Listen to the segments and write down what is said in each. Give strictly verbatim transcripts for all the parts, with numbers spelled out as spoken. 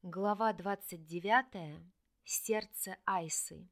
Глава двадцать девятая. Сердце Айсы.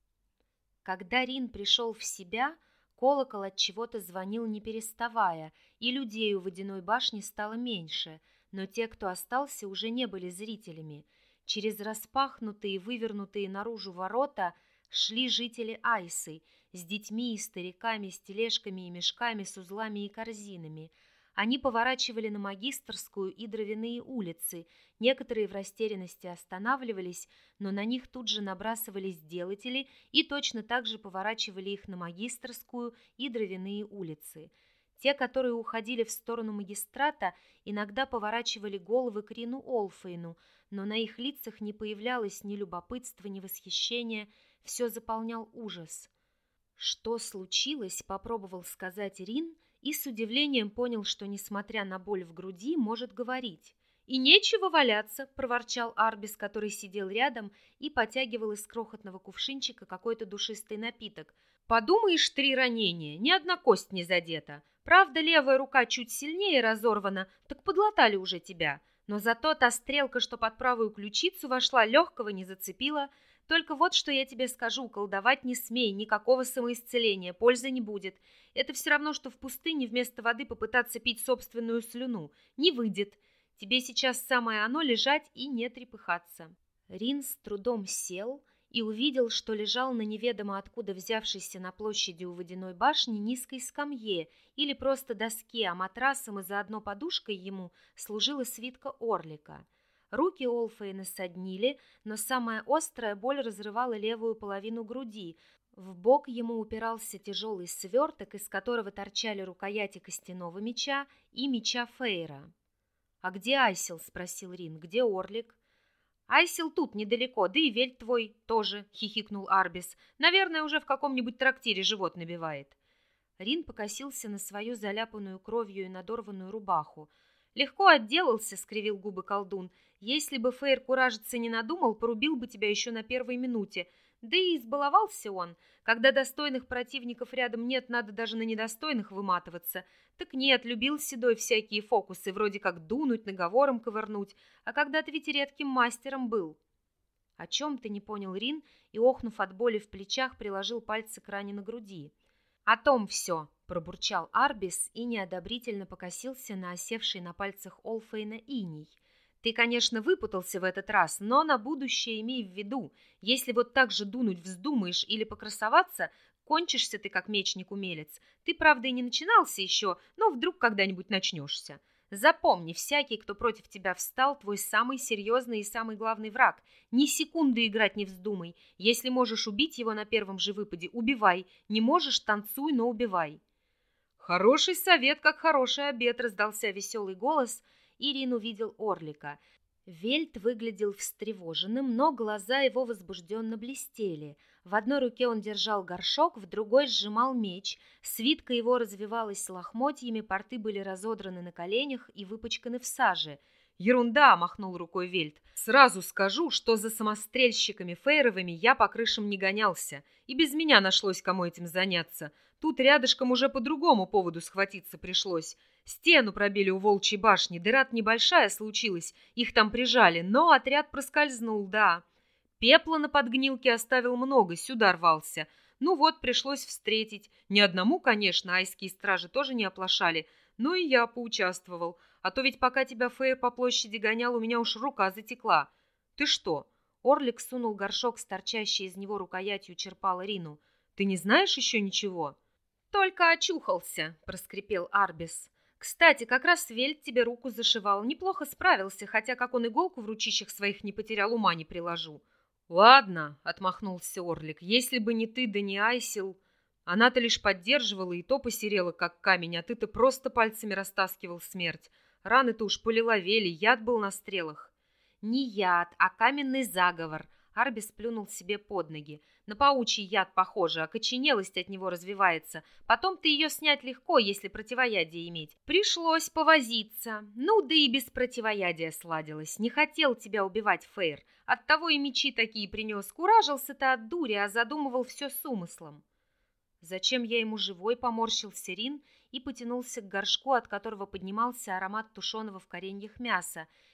Когда Рин пришел в себя, колокол от чего-то звонил не переставая, и людей у водяной башни стало меньше, но те, кто остался, уже не были зрителями. Через распахнутые, вывернутые наружу ворота шли жители Айсы с детьми и стариками, с тележками и мешками, с узлами и корзинами. Они поворачивали на Магистерскую и Дровяные улицы. Некоторые в растерянности останавливались, но на них тут же набрасывались делатели и точно так же поворачивали их на Магистерскую и Дровяные улицы. Те, которые уходили в сторону магистрата, иногда поворачивали головы к Рину Олфейну, но на их лицах не появлялось ни любопытства, ни восхищения, все заполнял ужас. «Что случилось?» — попробовал сказать Рин, и с удивлением понял, что, несмотря на боль в груди, может говорить. «И нечего валяться!» – проворчал Арбис, который сидел рядом и потягивал из крохотного кувшинчика какой-то душистый напиток. «Подумаешь, три ранения, ни одна кость не задета. Правда, левая рука чуть сильнее разорвана, так подлатали уже тебя. Но зато та стрелка, что под правую ключицу вошла, легкого не зацепила. Только вот что я тебе скажу, колдовать не смей, никакого самоисцеления, пользы не будет. Это все равно, что в пустыне вместо воды попытаться пить собственную слюну. Не выйдет. Тебе сейчас самое оно лежать и не трепыхаться». Рин с трудом сел и увидел, что лежал на неведомо откуда взявшейся на площади у водяной башни низкой скамье или просто доске, а матрасом и заодно подушкой ему служила свитка орлика. Руки Олфейна соднили, но самая острая боль разрывала левую половину груди. В бок ему упирался тяжелый сверток, из которого торчали рукояти костяного меча и меча Фейра. «А где Айсил?» — спросил Рин. «Где Орлик?» «Айсил тут, недалеко, да и Вельт твой тоже», — хихикнул Арбис. «Наверное, уже в каком-нибудь трактире живот набивает». Рин покосился на свою заляпанную кровью и надорванную рубаху. «Легко отделался», — скривил губы колдун. «Если бы Фейр куражиться не надумал, порубил бы тебя еще на первой минуте. Да и избаловался он. Когда достойных противников рядом нет, надо даже на недостойных выматываться. Так нет, любил Седой всякие фокусы, вроде как дунуть, наговором ковырнуть. А когда-то ведь редким мастером был». «О чем ты?» — не понял Рин и, охнув от боли в плечах, приложил пальцы к ране на груди. «О том все», — пробурчал Арбис и неодобрительно покосился на осевший на пальцах Олфейна иней. «Ты, конечно, выпутался в этот раз, но на будущее имей в виду, если вот так же дунуть вздумаешь или покрасоваться, кончишься ты как мечник-умелец. Ты, правда, и не начинался еще, но вдруг когда-нибудь начнешься. Запомни, всякий, кто против тебя встал, твой самый серьезный и самый главный враг. Ни секунды играть не вздумай. Если можешь убить его на первом же выпаде, убивай. Не можешь, танцуй, но убивай». «Хороший совет, как хороший обед», — раздался веселый голос, и Рин увидел Орлика. Вельт выглядел встревоженным, но глаза его возбужденно блестели. В одной руке он держал горшок, в другой сжимал меч. Свитка его развивалась лохмотьями, порты были разодраны на коленях и выпачканы в саже. «Ерунда!» — махнул рукой Вельт. «Сразу скажу, что за самострельщиками Фейровыми я по крышам не гонялся. И без меня нашлось, кому этим заняться. Тут рядышком уже по другому поводу схватиться пришлось. Стену пробили у Волчьей башни, дыра небольшая случилась, их там прижали, но отряд проскользнул, да. Пепла на подгнилке оставил много, сюда рвался. Ну вот, пришлось встретить. Не одному, конечно, айские стражи тоже не оплошали, но и я поучаствовал. А то ведь пока тебя Фейр по площади гонял, у меня уж рука затекла. Ты что?» Орлик сунул горшок с торчащей из него рукоятью черпала Рину. «Ты не знаешь еще ничего?» «Только очухался», — проскрипел Арбис. «Кстати, как раз Вельт тебе руку зашивал. Неплохо справился, хотя как он иголку в ручищах своих не потерял, ума не приложу». «Ладно», — отмахнулся Орлик, — «если бы не ты, да не Айсил. Она-то лишь поддерживала, и то посерела, как камень, а ты-то просто пальцами растаскивал смерть. Раны-то уж полиловели, яд был на стрелах». «Не яд, а каменный заговор», — Арбис плюнул себе под ноги. «На паучий яд похоже, окоченелость от него развивается. Потом-то ее снять легко, если противоядие иметь. Пришлось повозиться. Ну, да и без противоядия сладилось. Не хотел тебя убивать, Фейр. Оттого и мечи такие принес. Куражился-то от дури, а задумывал все с умыслом». «Зачем я ему живой?» — поморщился Рин и потянулся к горшку, от которого поднимался аромат тушеного в кореньях мяса.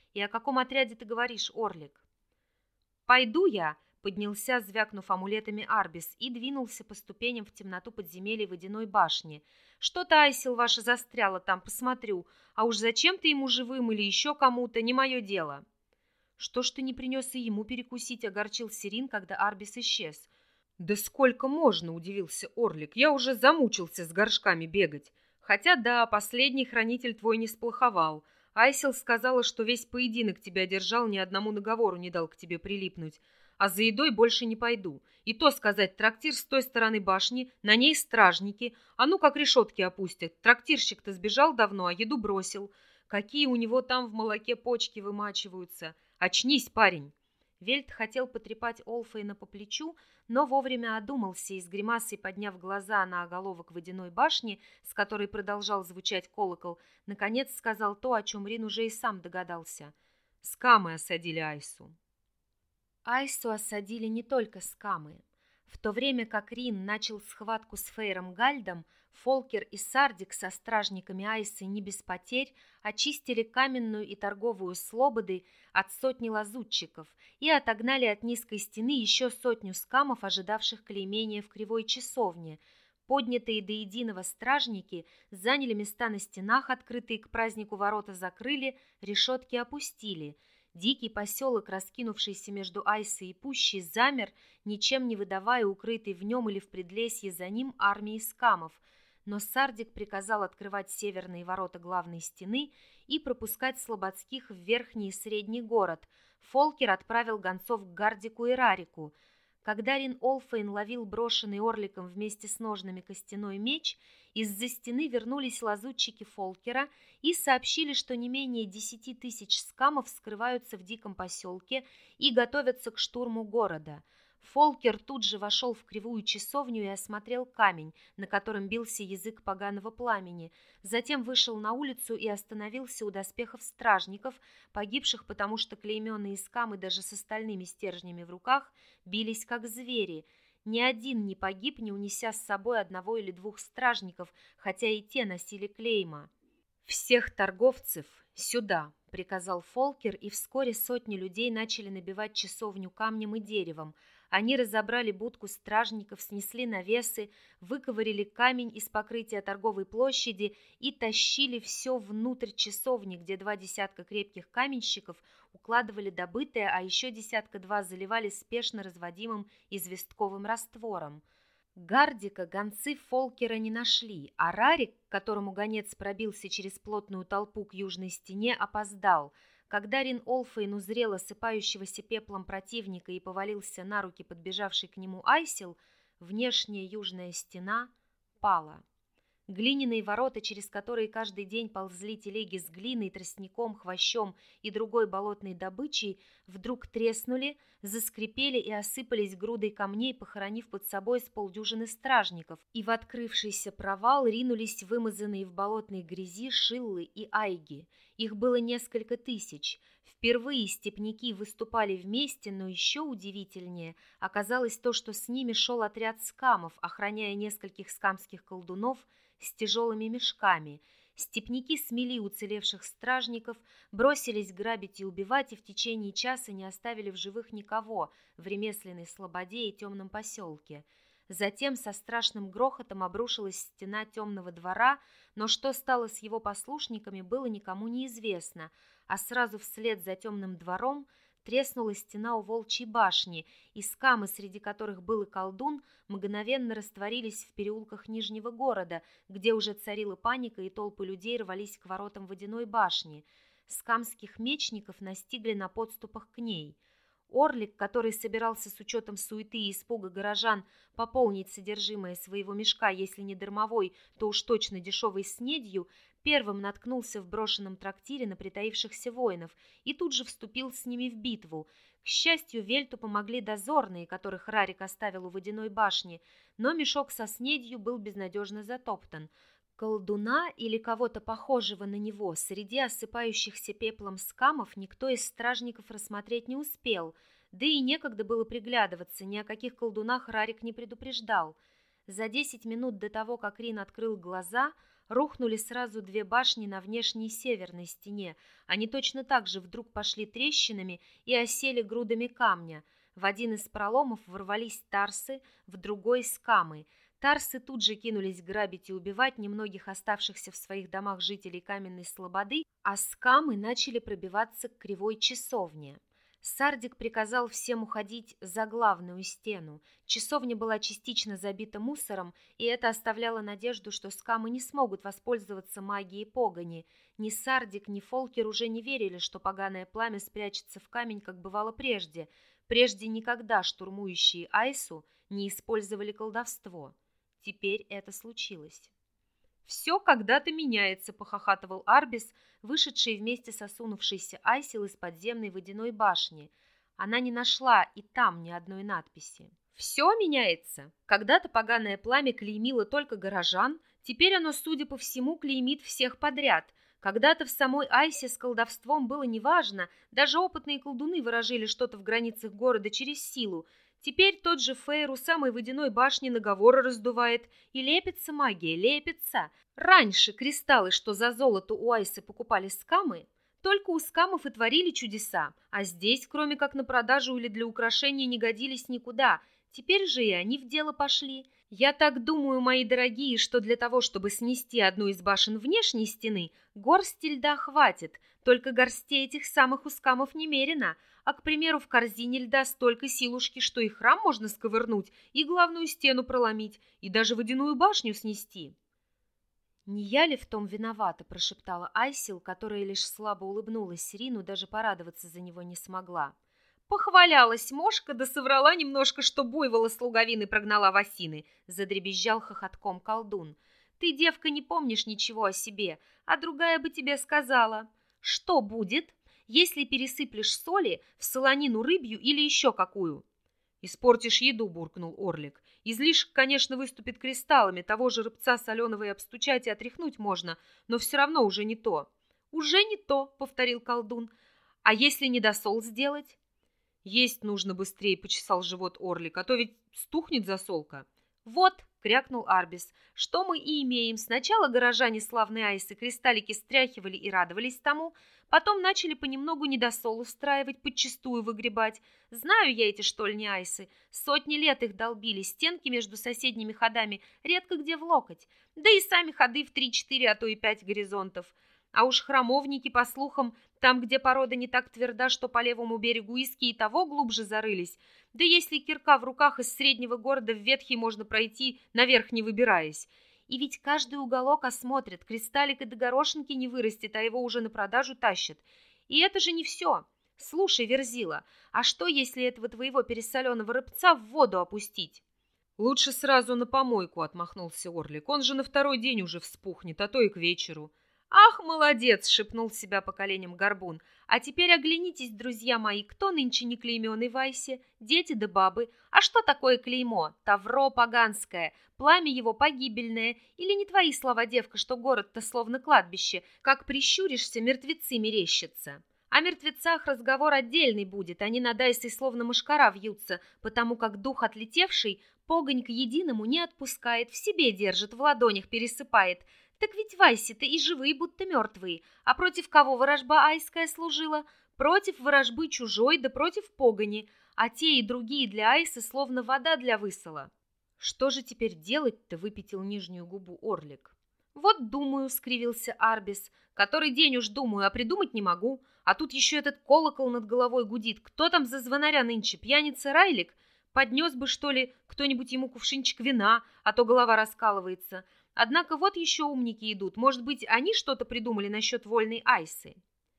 И о каком отряде ты говоришь, Орлик? Пойду я, поднялся, звякнув амулетами Арбис, и двинулся по ступеням в темноту подземелья водяной башни. Что-то Айсил ваша застряла там, посмотрю. А уж зачем ты ему живым или еще кому-то, не мое дело. Что ж ты не принес и ему перекусить, огорчился Рин, когда Арбис исчез. Да сколько можно, удивился Орлик, я уже замучился с горшками бегать. Хотя да, последний хранитель твой не сплоховал. Айсил сказала, что весь поединок тебя держал, ни одному наговору не дал к тебе прилипнуть. А за едой больше не пойду. И то сказать, трактир с той стороны башни, на ней стражники, а ну как решетки опустят. Трактирщик-то сбежал давно, а еду бросил. Какие у него там в молоке почки вымачиваются. Очнись, парень. Вельт хотел потрепать Олфейна по плечу, но вовремя одумался и с гримасой, подняв глаза на оголовок водяной башни, с которой продолжал звучать колокол, наконец сказал то, о чем Рин уже и сам догадался. Скамы осадили Айсу. Айсу осадили не только скамы. В то время как Рин начал схватку с Фейром Гальдом, Фолкер и Сардик со стражниками Айсы не без потерь очистили каменную и торговую слободы от сотни лазутчиков и отогнали от низкой стены еще сотню скамов, ожидавших клеймения в кривой часовне. Поднятые до единого стражники заняли места на стенах, открытые к празднику ворота закрыли, решетки опустили. Дикий поселок, раскинувшийся между Айсой и Пущей, замер, ничем не выдавая укрытый в нем или в предлесье за ним армии скамов. Но Сардик приказал открывать северные ворота главной стены и пропускать слободских в верхний и средний город. Фолкер отправил гонцов к Гардику и Рарику. Когда Рин Олфейн ловил брошенный Орликом вместе с ножными костяной меч, из-за стены вернулись лазутчики Фолкера и сообщили, что не менее десяти тысяч скамов скрываются в диком поселке и готовятся к штурму города. Фолкер тут же вошел в кривую часовню и осмотрел камень, на котором бился язык поганого пламени. Затем вышел на улицу и остановился у доспехов стражников, погибших, потому что клейменные скамы даже с остальными стержнями в руках бились как звери. Ни один не погиб, не унеся с собой одного или двух стражников, хотя и те носили клейма. «Всех торговцев сюда!» — приказал Фолкер, и вскоре сотни людей начали набивать часовню камнем и деревом. Они разобрали будку стражников, снесли навесы, выковырили камень из покрытия торговой площади и тащили все внутрь часовни, где два десятка крепких каменщиков укладывали добытое, а еще десятка-два заливали спешно разводимым известковым раствором. Гардика гонцы Фолкера не нашли, а Рарик, к которому гонец пробился через плотную толпу к южной стене, опоздал. Когда Рин Олфейн узрел осыпающегося пеплом противника и повалился на руки подбежавший к нему Айсил, внешняя южная стена пала. Глиняные ворота, через которые каждый день ползли телеги с глиной, тростником, хвощом и другой болотной добычей, вдруг треснули, заскрипели и осыпались грудой камней, похоронив под собой с полдюжины стражников, и в открывшийся провал ринулись вымазанные в болотной грязи шиллы и айги. Их было несколько тысяч. Впервые степняки выступали вместе, но еще удивительнее оказалось то, что с ними шел отряд скамов, охраняя нескольких скамских колдунов с тяжелыми мешками. Степняки смели уцелевших стражников, бросились грабить и убивать, и в течение часа не оставили в живых никого в ремесленной слободе и темном поселке. Затем со страшным грохотом обрушилась стена темного двора, но что стало с его послушниками, было никому неизвестно, а сразу вслед за темным двором треснула стена у Волчьей башни, и скамы, среди которых был и колдун, мгновенно растворились в переулках Нижнего города, где уже царила паника, и толпы людей рвались к воротам водяной башни. Скамских мечников настигли на подступах к ней. Орлик, который собирался с учетом суеты и испуга горожан пополнить содержимое своего мешка, если не дармовой, то уж точно дешевой снедью, первым наткнулся в брошенном трактире на притаившихся воинов и тут же вступил с ними в битву. К счастью, Вельту помогли дозорные, которых Рарик оставил у водяной башни, но мешок со снедью был безнадежно затоптан. Колдуна или кого-то похожего на него среди осыпающихся пеплом скамов никто из стражников рассмотреть не успел, да и некогда было приглядываться, ни о каких колдунах Рарик не предупреждал. За десять минут до того, как Рин открыл глаза, рухнули сразу две башни на внешней северной стене. Они точно так же вдруг пошли трещинами и осели грудами камня. В один из проломов ворвались тарсы, в другой — скамы. Тарсы тут же кинулись грабить и убивать немногих оставшихся в своих домах жителей Каменной Слободы, а скамы начали пробиваться к кривой часовне. Сардик приказал всем уходить за главную стену. Часовня была частично забита мусором, и это оставляло надежду, что скамы не смогут воспользоваться магией погони. Ни Сардик, ни Фолкер уже не верили, что поганое пламя спрячется в камень, как бывало прежде. Прежде никогда штурмующие Айсу не использовали колдовство. Теперь это случилось. «Все когда-то меняется», — похохатывал Арбис, вышедший вместе с осунувшейся Айсил из подземной водяной башни. Она не нашла и там ни одной надписи. «Все меняется. Когда-то поганое пламя клеймило только горожан, теперь оно, судя по всему, клеймит всех подряд. Когда-то в самой Айсе с колдовством было неважно, даже опытные колдуны выражили что-то в границах города через силу. Теперь тот же Фейр у самой водяной башни наговоры раздувает, и лепится магия, лепится. Раньше кристаллы, что за золото у Айсы покупали скамы, только у скамов и творили чудеса, а здесь, кроме как на продажу или для украшения, не годились никуда. Теперь же и они в дело пошли. Я так думаю, мои дорогие, что для того, чтобы снести одну из башен внешней стены, горсти льда хватит, только горстей этих самых у скамов немерено. А, к примеру, в корзине льда столько силушки, что и храм можно сковырнуть, и главную стену проломить, и даже водяную башню снести. «Не я ли в том виновата?» – прошептала Айсил, которая лишь слабо улыбнулась Рину, даже порадоваться за него не смогла. «Похвалялась мошка, да соврала немножко, что буйвола с луговины прогнала в осины», – задребезжал хохотком колдун. «Ты, девка, не помнишь ничего о себе, а другая бы тебе сказала. Что будет, если пересыплешь соли в солонину рыбью или еще какую?» «Испортишь еду», — буркнул Орлик. «Излишек, конечно, выступит кристаллами, того же рыбца соленого и обстучать, и отряхнуть можно, но все равно уже не то». «Уже не то», — повторил колдун. «А если недосол сделать?» «Есть нужно быстрее», — почесал живот Орлик, «а то ведь стухнет засолка». «Вот», — крякнул Арбис, — «что мы и имеем. Сначала горожане славной Айсы кристаллики стряхивали и радовались тому, потом начали понемногу недосол устраивать, подчистую выгребать. Знаю я эти штольни Айсы. Сотни лет их долбили, стенки между соседними ходами редко где в локоть, да и сами ходы в три-четыре, а то и пять горизонтов. А уж храмовники, по слухам, там, где порода не так тверда, что по левому берегу Иски и того глубже зарылись. Да если кирка в руках из среднего города в ветхий можно пройти, наверх не выбираясь. И ведь каждый уголок осмотрят, кристаллик и до горошинки не вырастет, а его уже на продажу тащат. И это же не все. Слушай, Верзила, а что, если этого твоего пересоленного рыбца в воду опустить?» «Лучше сразу на помойку», — отмахнулся Орлик. «Он же на второй день уже вспухнет, а то и к вечеру». «Ах, молодец!» — шепнул себя по коленям Горбун. «А теперь оглянитесь, друзья мои, кто нынче не клейменный в Айсе? Дети да бабы. А что такое клеймо? Тавро поганское, пламя его погибельное. Или не твои слова, девка, что город-то словно кладбище, как прищуришься, мертвецы мерещатся? О мертвецах разговор отдельный будет, они над Айсой словно мошкара вьются, потому как дух отлетевший погонь к единому не отпускает, в себе держит, в ладонях пересыпает». Так ведь в Айсе-то и живые, будто мертвые. А против кого ворожба айская служила? Против ворожбы чужой, да против погони. А те и другие для Айсы словно вода для высола. «Что же теперь делать-то?» — выпятил нижнюю губу Орлик. «Вот думаю», — скривился Арбис. «Который день уж думаю, а придумать не могу. А тут еще этот колокол над головой гудит. Кто там за звонаря нынче? Пьяница Райлик? Поднес бы, что ли, кто-нибудь ему кувшинчик вина, а то голова раскалывается. Однако вот еще умники идут. Может быть, они что-то придумали насчет вольной Айсы?»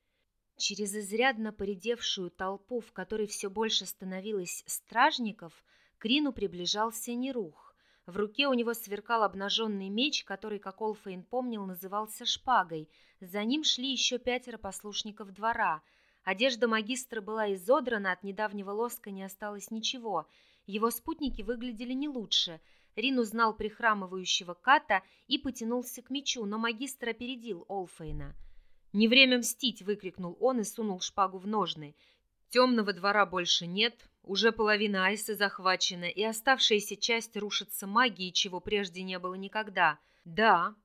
Через изрядно поредевшую толпу, в которой все больше становилось стражников, к Рину приближался Нерух. В руке у него сверкал обнаженный меч, который, как Олфейн помнил, назывался шпагой. За ним шли еще пятеро послушников двора. Одежда магистра была изодрана, от недавнего лоска не осталось ничего. Его спутники выглядели не лучше. Рин узнал прихрамывающего Ката и потянулся к мечу, но магистр опередил Олфейна. «Не время мстить!» — выкрикнул он и сунул шпагу в ножны. «Темного двора больше нет, уже половина Айсы захвачена, и оставшаяся часть рушится магией, чего прежде не было никогда. Да,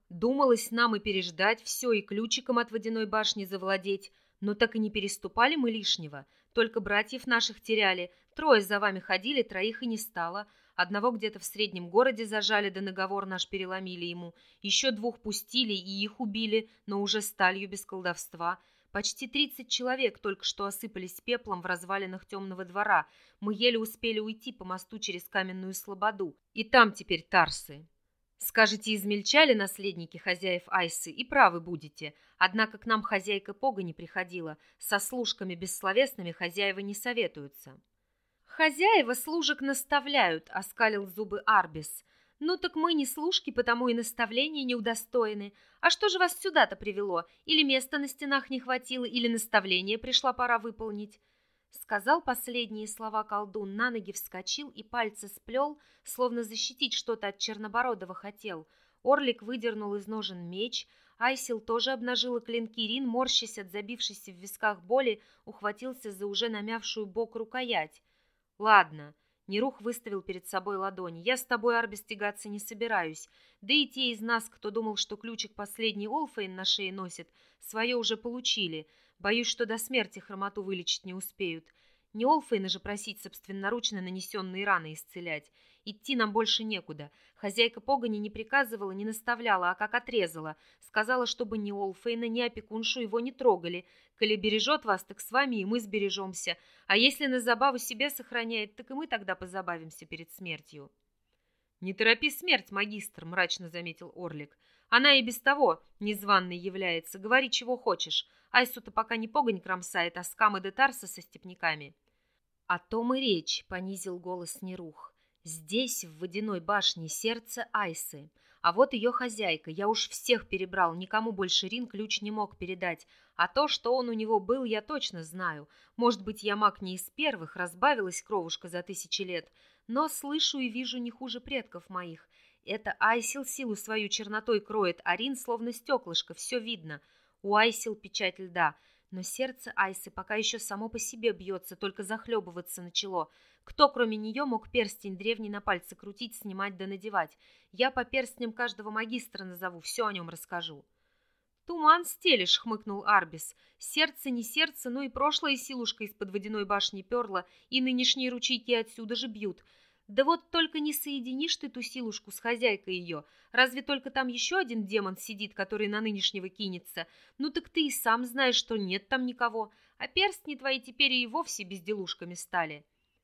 Думалось нам и переждать все, и ключиком от водяной башни завладеть, но так и не переступали мы лишнего, только братьев наших теряли, трое за вами ходили, троих и не стало, одного где-то в среднем городе зажали, да наговор наш переломили ему, еще двух пустили и их убили, но уже сталью без колдовства. Почти тридцать человек только что осыпались пеплом в развалинах темного двора, мы еле успели уйти по мосту через каменную слободу, и там теперь тарсы. Скажете, измельчали наследники хозяев Айсы, и правы будете. Однако к нам хозяйка Пога не приходила. Со служками бессловесными хозяева не советуются. Хозяева служек наставляют, оскалил зубы Арбис. Ну так мы не служки, потому и наставления не удостоены. А что же вас сюда-то привело? Или места на стенах не хватило, или наставление пришла пора выполнить? Сказал последние слова колдун, на ноги вскочил и пальцы сплел, словно защитить что-то от Чернобородова хотел. Орлик выдернул из ножен меч, Айсил тоже обнажила клинки, Рин, морщась от забившейся в висках боли, ухватился за уже намявшую бок рукоять. «Ладно», — Нерух выставил перед собой ладони, — «я с тобой, Арбис, тягаться не собираюсь. Да и те из нас, кто думал, что ключик последний Олфейн на шее носит, свое уже получили. Боюсь, что до смерти хромоту вылечить не успеют. Не Олфейна же просить собственноручно нанесенные раны исцелять. Идти нам больше некуда. Хозяйка погони не приказывала, не наставляла, а как отрезала. Сказала, чтобы ни Олфейна, ни опекуншу его не трогали. Коли бережет вас, так с вами и мы сбережемся. А если на забаву себя сохраняет, так и мы тогда позабавимся перед смертью». «Не торопи смерть, магистр», — мрачно заметил Орлик. «Она и без того незваной является. Говори, чего хочешь. Айсу-то пока не погонь кромсает, а скамы де Тарса со степняками». «О том и речь», — понизил голос Нерух. «Здесь, в водяной башне, сердце Айсы. А вот ее хозяйка. Я уж всех перебрал, никому больше Рин ключ не мог передать. А то, что он у него был, я точно знаю. Может быть, я маг не из первых, разбавилась кровушка за тысячи лет, но слышу и вижу не хуже предков моих. Это Айсил силу свою чернотой кроет, а Рин словно стеклышко, все видно. У Айсил печать льда, но сердце Айсы пока еще само по себе бьется, только захлебываться начало. Кто, кроме нее, мог перстень древний на пальце крутить, снимать да надевать? Я по перстням каждого магистра назову, все о нем расскажу». «Туман стелишь», — хмыкнул Арбис. «Сердце не сердце, но и прошлая силушка из-под водяной башни перла, и нынешние ручейки отсюда же бьют. Да вот только не соединишь ты ту силушку с хозяйкой ее. Разве только там еще один демон сидит, который на нынешнего кинется? Ну так ты и сам знаешь, что нет там никого, а перстни твои теперь и вовсе безделушками стали».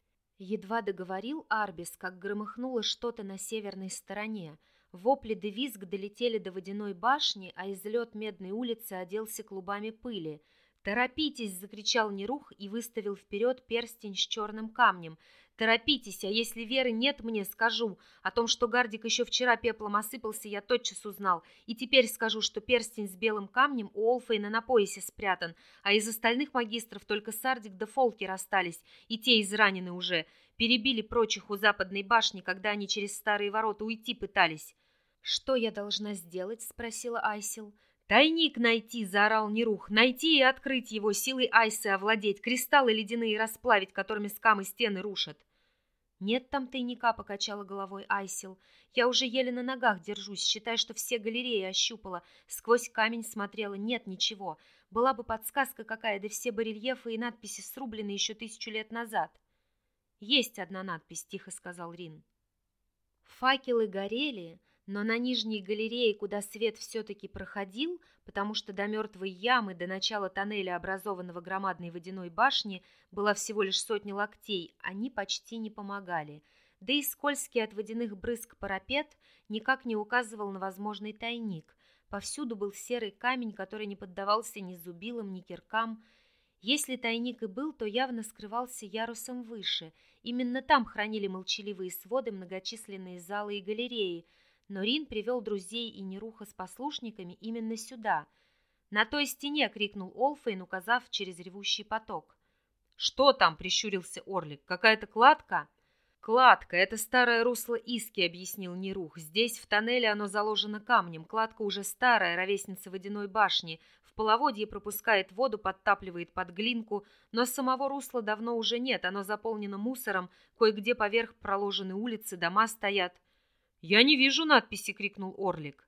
Едва договорил Арбис, как громыхнуло что-то на северной стороне. Вопли да визг долетели до водяной башни, а излет Медной улицы оделся клубами пыли. «Торопитесь!» — закричал Нерух и выставил вперед перстень с черным камнем. «Торопитесь, а если веры нет, мне скажу. О том, что Гардик еще вчера пеплом осыпался, я тотчас узнал. И теперь скажу, что перстень с белым камнем у Олфейна на поясе спрятан, а из остальных магистров только Сардик да Фолкер остались, и те изранены уже. Перебили прочих у западной башни, когда они через старые ворота уйти пытались». «Что я должна сделать?» — спросила Айсил. «Тайник найти!» — заорал Нерух. «Найти и открыть его, силой Айсы овладеть, кристаллы ледяные расплавить, которыми скамы стены рушат». «Нет там тайника», — покачала головой Айсил. «Я уже еле на ногах держусь, считай, что все галереи ощупала, сквозь камень смотрела, нет ничего. Была бы подсказка какая, да все барельефы и надписи срублены еще тысячу лет назад». «Есть одна надпись», — тихо сказал Рин. Факелы горели, но на нижней галерее, куда свет все-таки проходил, потому что до мертвой ямы, до начала тоннеля, образованного громадной водяной башни, была всего лишь сотня локтей, они почти не помогали. Да и скользкий от водяных брызг парапет никак не указывал на возможный тайник. Повсюду был серый камень, который не поддавался ни зубилам, ни киркам. Если тайник и был, то явно скрывался ярусом выше. Именно там хранили молчаливые своды, многочисленные залы и галереи. Но Рин привел друзей и Неруха с послушниками именно сюда. «На той стене!» — крикнул Олфейн, указав через ревущий поток. «Что там?» — прищурился Орлик. «Какая-то кладка?» «Кладка — это старое русло Иски», — объяснил Нерух. «Здесь, в тоннеле, оно заложено камнем. Кладка уже старая, ровесница водяной башни. В половодье пропускает воду, подтапливает под глинку, но самого русла давно уже нет, оно заполнено мусором, кое-где поверх проложены улицы, дома стоят». «Я не вижу надписи!» — крикнул Орлик.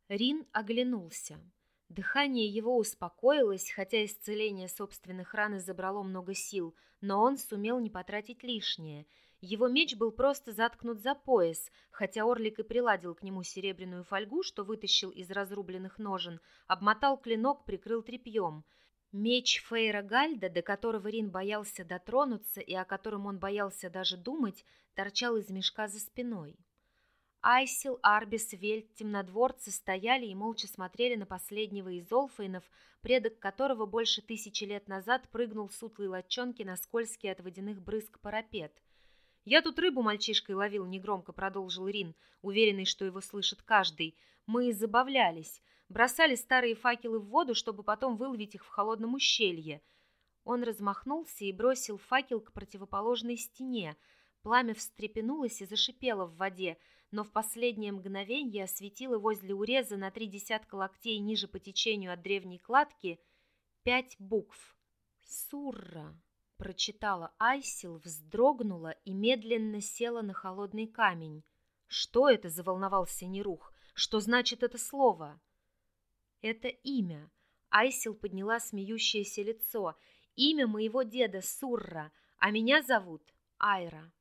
Рин оглянулся. Дыхание его успокоилось, хотя исцеление собственных ран и забрало много сил, но он сумел не потратить лишнее. Его меч был просто заткнут за пояс, хотя Орлик и приладил к нему серебряную фольгу, что вытащил из разрубленных ножен, обмотал клинок, прикрыл тряпьем. Меч Фейра Гальда, до которого Рин боялся дотронуться и о котором он боялся даже думать, торчал из мешка за спиной. Айсил, Арбис, Вельт, темнодворцы стояли и молча смотрели на последнего из Олфейнов, предок которого больше тысячи лет назад прыгнул с утлой лодчонки на скользкий от водяных брызг парапет. «Я тут рыбу мальчишкой ловил», — негромко продолжил Рин, уверенный, что его слышит каждый. «Мы забавлялись, бросали старые факелы в воду, чтобы потом выловить их в холодном ущелье». Он размахнулся и бросил факел к противоположной стене. Пламя встрепенулось и зашипело в воде, но в последнее мгновенье осветило возле уреза на три десятка локтей ниже по течению от древней кладки пять букв. «Сурра», — прочитала Айсил, вздрогнула и медленно села на холодный камень. «Что это?» — заволновался Нерух. «Что значит это слово?» «Это имя». Айсил подняла смеющееся лицо. «Имя моего деда Сурра, а меня зовут Айра».